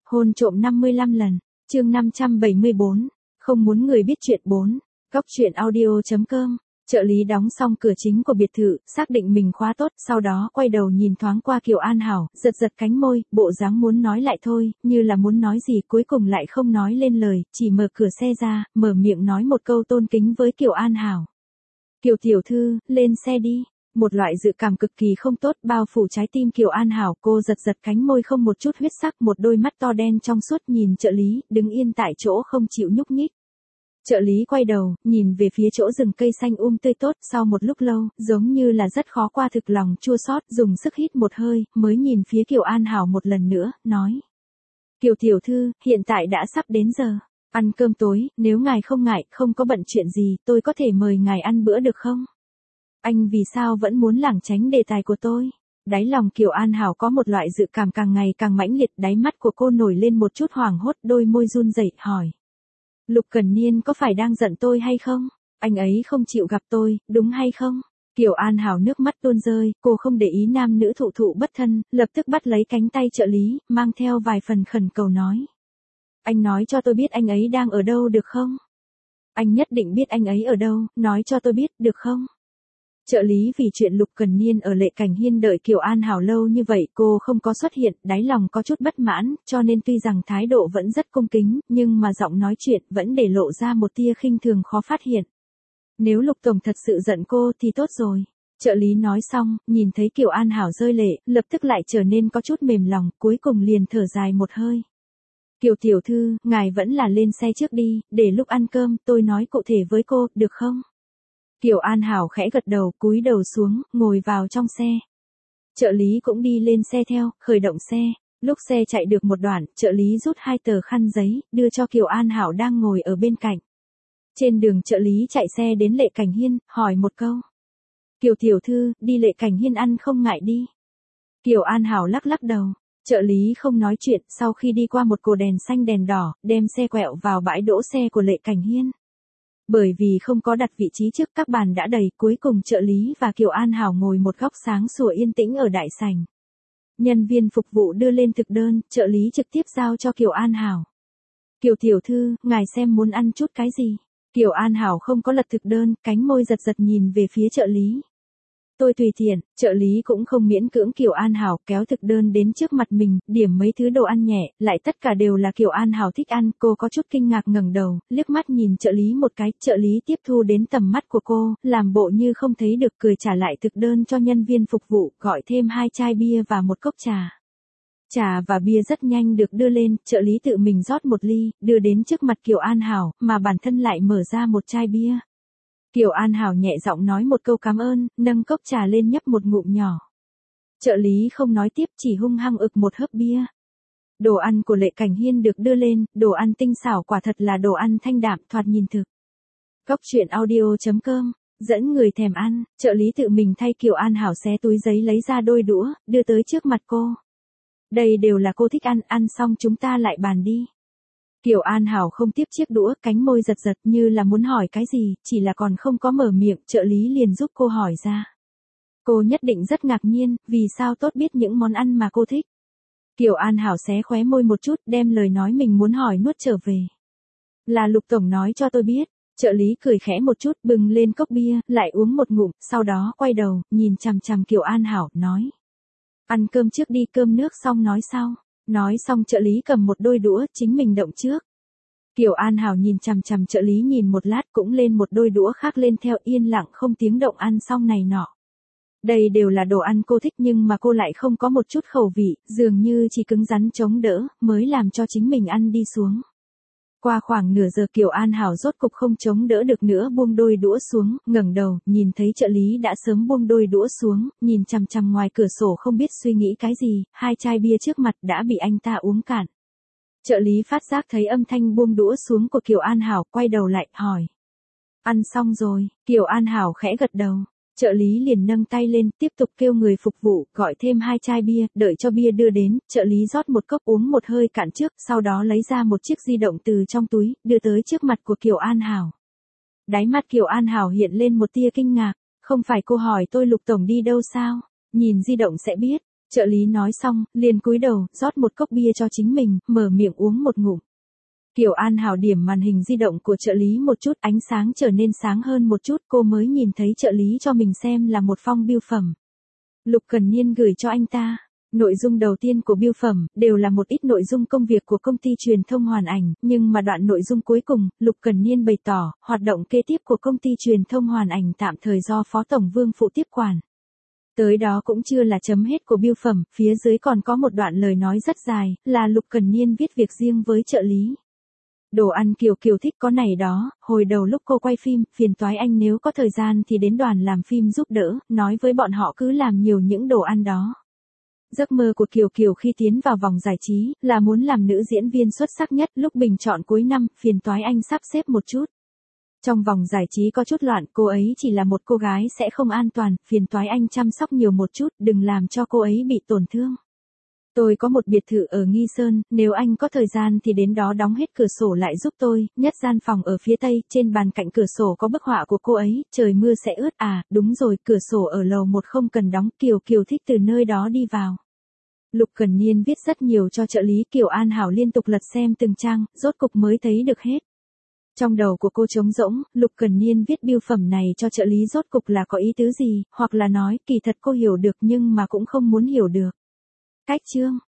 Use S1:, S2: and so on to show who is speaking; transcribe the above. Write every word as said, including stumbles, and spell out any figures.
S1: Hôn trộm năm mươi lăm lần, chương năm trăm bảy mươi bốn, không muốn người biết chuyện bốn, góc truyện audio.com. Trợ lý đóng xong cửa chính của biệt thự, xác định mình khóa tốt, sau đó quay đầu nhìn thoáng qua Kiều An Hảo, giật giật cánh môi, bộ dáng muốn nói lại thôi, như là muốn nói gì cuối cùng lại không nói lên lời, chỉ mở cửa xe ra, mở miệng nói một câu tôn kính với Kiều An Hảo. Kiều tiểu thư, lên xe đi. Một loại dự cảm cực kỳ không tốt bao phủ trái tim Kiều An Hảo, cô giật giật cánh môi không một chút huyết sắc, một đôi mắt to đen trong suốt nhìn trợ lý, đứng yên tại chỗ không chịu nhúc nhích. Trợ lý quay đầu, nhìn về phía chỗ rừng cây xanh um tươi tốt, sau một lúc lâu, giống như là rất khó qua thực lòng chua xót, dùng sức hít một hơi, mới nhìn phía Kiều An Hảo một lần nữa, nói. Kiều tiểu thư, hiện tại đã sắp đến giờ. Ăn cơm tối, nếu ngài không ngại, không có bận chuyện gì, tôi có thể mời ngài ăn bữa được không? Anh vì sao vẫn muốn lảng tránh đề tài của tôi? Đáy lòng Kiều An Hảo có một loại dự cảm càng ngày càng mãnh liệt, đáy mắt của cô nổi lên một chút hoảng hốt, đôi môi run rẩy hỏi. Lục Cần Niên có phải đang giận tôi hay không? Anh ấy không chịu gặp tôi, đúng hay không? Kiều An Hảo nước mắt tuôn rơi, cô không để ý nam nữ thụ thụ bất thân, lập tức bắt lấy cánh tay trợ lý, mang theo vài phần khẩn cầu nói. Anh nói cho tôi biết anh ấy đang ở đâu được không? Anh nhất định biết anh ấy ở đâu, nói cho tôi biết, được không? Trợ lý vì chuyện Lục Cần Niên ở Lệ Cảnh Hiên đợi Kiều An Hảo lâu như vậy cô không có xuất hiện, đáy lòng có chút bất mãn, cho nên tuy rằng thái độ vẫn rất cung kính, nhưng mà giọng nói chuyện vẫn để lộ ra một tia khinh thường khó phát hiện. Nếu Lục Tổng thật sự giận cô thì tốt rồi. Trợ lý nói xong, nhìn thấy Kiều An Hảo rơi lệ, lập tức lại trở nên có chút mềm lòng, cuối cùng liền thở dài một hơi. Kiều tiểu thư, ngài vẫn là lên xe trước đi, để lúc ăn cơm tôi nói cụ thể với cô, được không? Kiều An Hảo khẽ gật đầu, cúi đầu xuống, ngồi vào trong xe. Trợ lý cũng đi lên xe theo, khởi động xe. Lúc xe chạy được một đoạn, trợ lý rút hai tờ khăn giấy, đưa cho Kiều An Hảo đang ngồi ở bên cạnh. Trên đường trợ lý chạy xe đến Lệ Cảnh Hiên, hỏi một câu. Kiều tiểu thư, đi Lệ Cảnh Hiên ăn không ngại đi. Kiều An Hảo lắc lắc đầu. Trợ lý không nói chuyện, sau khi đi qua một cột đèn xanh đèn đỏ, đem xe quẹo vào bãi đỗ xe của Lệ Cảnh Hiên. Bởi vì không có đặt vị trí trước các bàn đã đầy, cuối cùng trợ lý và Kiều An Hảo ngồi một góc sáng sủa yên tĩnh ở đại sảnh. Nhân viên phục vụ đưa lên thực đơn, trợ lý trực tiếp giao cho Kiều An Hảo. Kiều tiểu thư, ngài xem muốn ăn chút cái gì? Kiều An Hảo không có lật thực đơn, cánh môi giật giật nhìn về phía trợ lý. Tôi tùy tiện, trợ lý cũng không miễn cưỡng Kiều An Hảo, kéo thực đơn đến trước mặt mình, điểm mấy thứ đồ ăn nhẹ, lại tất cả đều là Kiều An Hảo thích ăn, cô có chút kinh ngạc ngẩng đầu, liếc mắt nhìn trợ lý một cái, trợ lý tiếp thu đến tầm mắt của cô, làm bộ như không thấy được, cười trả lại thực đơn cho nhân viên phục vụ, gọi thêm hai chai bia và một cốc trà. Trà và bia rất nhanh được đưa lên, trợ lý tự mình rót một ly, đưa đến trước mặt Kiều An Hảo, mà bản thân lại mở ra một chai bia. Kiều An Hảo nhẹ giọng nói một câu cảm ơn, nâng cốc trà lên nhấp một ngụm nhỏ. Trợ lý không nói tiếp, chỉ hung hăng ực một hớp bia. Đồ ăn của Lệ Cảnh Hiên được đưa lên, đồ ăn tinh xảo, quả thật là đồ ăn thanh đạm, thoạt nhìn thực. Góc truyện audio.com, dẫn người thèm ăn, trợ lý tự mình thay Kiều An Hảo xé túi giấy lấy ra đôi đũa, đưa tới trước mặt cô. Đây đều là cô thích ăn, ăn xong chúng ta lại bàn đi. Kiều An Hảo không tiếp chiếc đũa, cánh môi giật giật như là muốn hỏi cái gì, chỉ là còn không có mở miệng, trợ lý liền giúp cô hỏi ra. Cô nhất định rất ngạc nhiên, vì sao tốt biết những món ăn mà cô thích. Kiều An Hảo xé khóe môi một chút, đem lời nói mình muốn hỏi nuốt trở về. Là Lục Tổng nói cho tôi biết, trợ lý cười khẽ một chút, bừng lên cốc bia, lại uống một ngụm, sau đó quay đầu, nhìn chằm chằm Kiều An Hảo, nói. Ăn cơm trước đi, cơm nước xong nói sau. Nói xong trợ lý cầm một đôi đũa, chính mình động trước. Kiều An Hảo nhìn chằm chằm trợ lý nhìn một lát cũng lên một đôi đũa khác lên theo, yên lặng không tiếng động ăn xong này nọ. Đây đều là đồ ăn cô thích nhưng mà cô lại không có một chút khẩu vị, dường như chỉ cứng rắn chống đỡ, mới làm cho chính mình ăn đi xuống. Qua khoảng nửa giờ Kiều An Hảo rốt cục không chống đỡ được nữa, buông đôi đũa xuống, ngẩng đầu, nhìn thấy trợ lý đã sớm buông đôi đũa xuống, nhìn chằm chằm ngoài cửa sổ không biết suy nghĩ cái gì, hai chai bia trước mặt đã bị anh ta uống cạn. Trợ lý phát giác thấy âm thanh buông đũa xuống của Kiều An Hảo, quay đầu lại, hỏi. Ăn xong rồi, Kiều An Hảo khẽ gật đầu. Trợ lý liền nâng tay lên, tiếp tục kêu người phục vụ, gọi thêm hai chai bia, đợi cho bia đưa đến, trợ lý rót một cốc uống một hơi cạn trước, sau đó lấy ra một chiếc di động từ trong túi, đưa tới trước mặt của Kiều An Hảo. Đáy mắt Kiều An Hảo hiện lên một tia kinh ngạc, không phải cô hỏi tôi Lục Tổng đi đâu sao, nhìn di động sẽ biết. Trợ lý nói xong, liền cúi đầu, rót một cốc bia cho chính mình, mở miệng uống một ngụm. Kiều An Hảo điểm màn hình di động của trợ lý một chút, ánh sáng trở nên sáng hơn một chút, cô mới nhìn thấy trợ lý cho mình xem là một phong bưu phẩm. Lục Cần Niên gửi cho anh ta. Nội dung đầu tiên của bưu phẩm, đều là một ít nội dung công việc của công ty truyền thông Hoàn Ảnh, nhưng mà đoạn nội dung cuối cùng, Lục Cần Niên bày tỏ, hoạt động kế tiếp của công ty truyền thông Hoàn Ảnh tạm thời do Phó Tổng Vương phụ tiếp quản. Tới đó cũng chưa là chấm hết của bưu phẩm, phía dưới còn có một đoạn lời nói rất dài, là Lục Cần Niên viết việc riêng với trợ lý. Đồ ăn Kiều Kiều thích có này đó, hồi đầu lúc cô quay phim, phiền toái anh nếu có thời gian thì đến đoàn làm phim giúp đỡ, nói với bọn họ cứ làm nhiều những đồ ăn đó. Giấc mơ của Kiều Kiều khi tiến vào vòng giải trí, là muốn làm nữ diễn viên xuất sắc nhất, lúc bình chọn cuối năm, phiền toái anh sắp xếp một chút. Trong vòng giải trí có chút loạn, cô ấy chỉ là một cô gái sẽ không an toàn, phiền toái anh chăm sóc nhiều một chút, đừng làm cho cô ấy bị tổn thương. Tôi có một biệt thự ở Nghi Sơn, nếu anh có thời gian thì đến đó đóng hết cửa sổ lại giúp tôi, nhất gian phòng ở phía tây, trên bàn cạnh cửa sổ có bức họa của cô ấy, trời mưa sẽ ướt à, đúng rồi, cửa sổ ở lầu một không cần đóng, Kiều Kiều thích từ nơi đó đi vào. Lục Cần Niên viết rất nhiều cho trợ lý, Kiều An Hảo liên tục lật xem từng trang, rốt cục mới thấy được hết. Trong đầu của cô trống rỗng, Lục Cần Niên viết bưu phẩm này cho trợ lý rốt cục là có ý tứ gì, hoặc là nói, kỳ thật cô hiểu được nhưng mà cũng không muốn hiểu được. Cách chương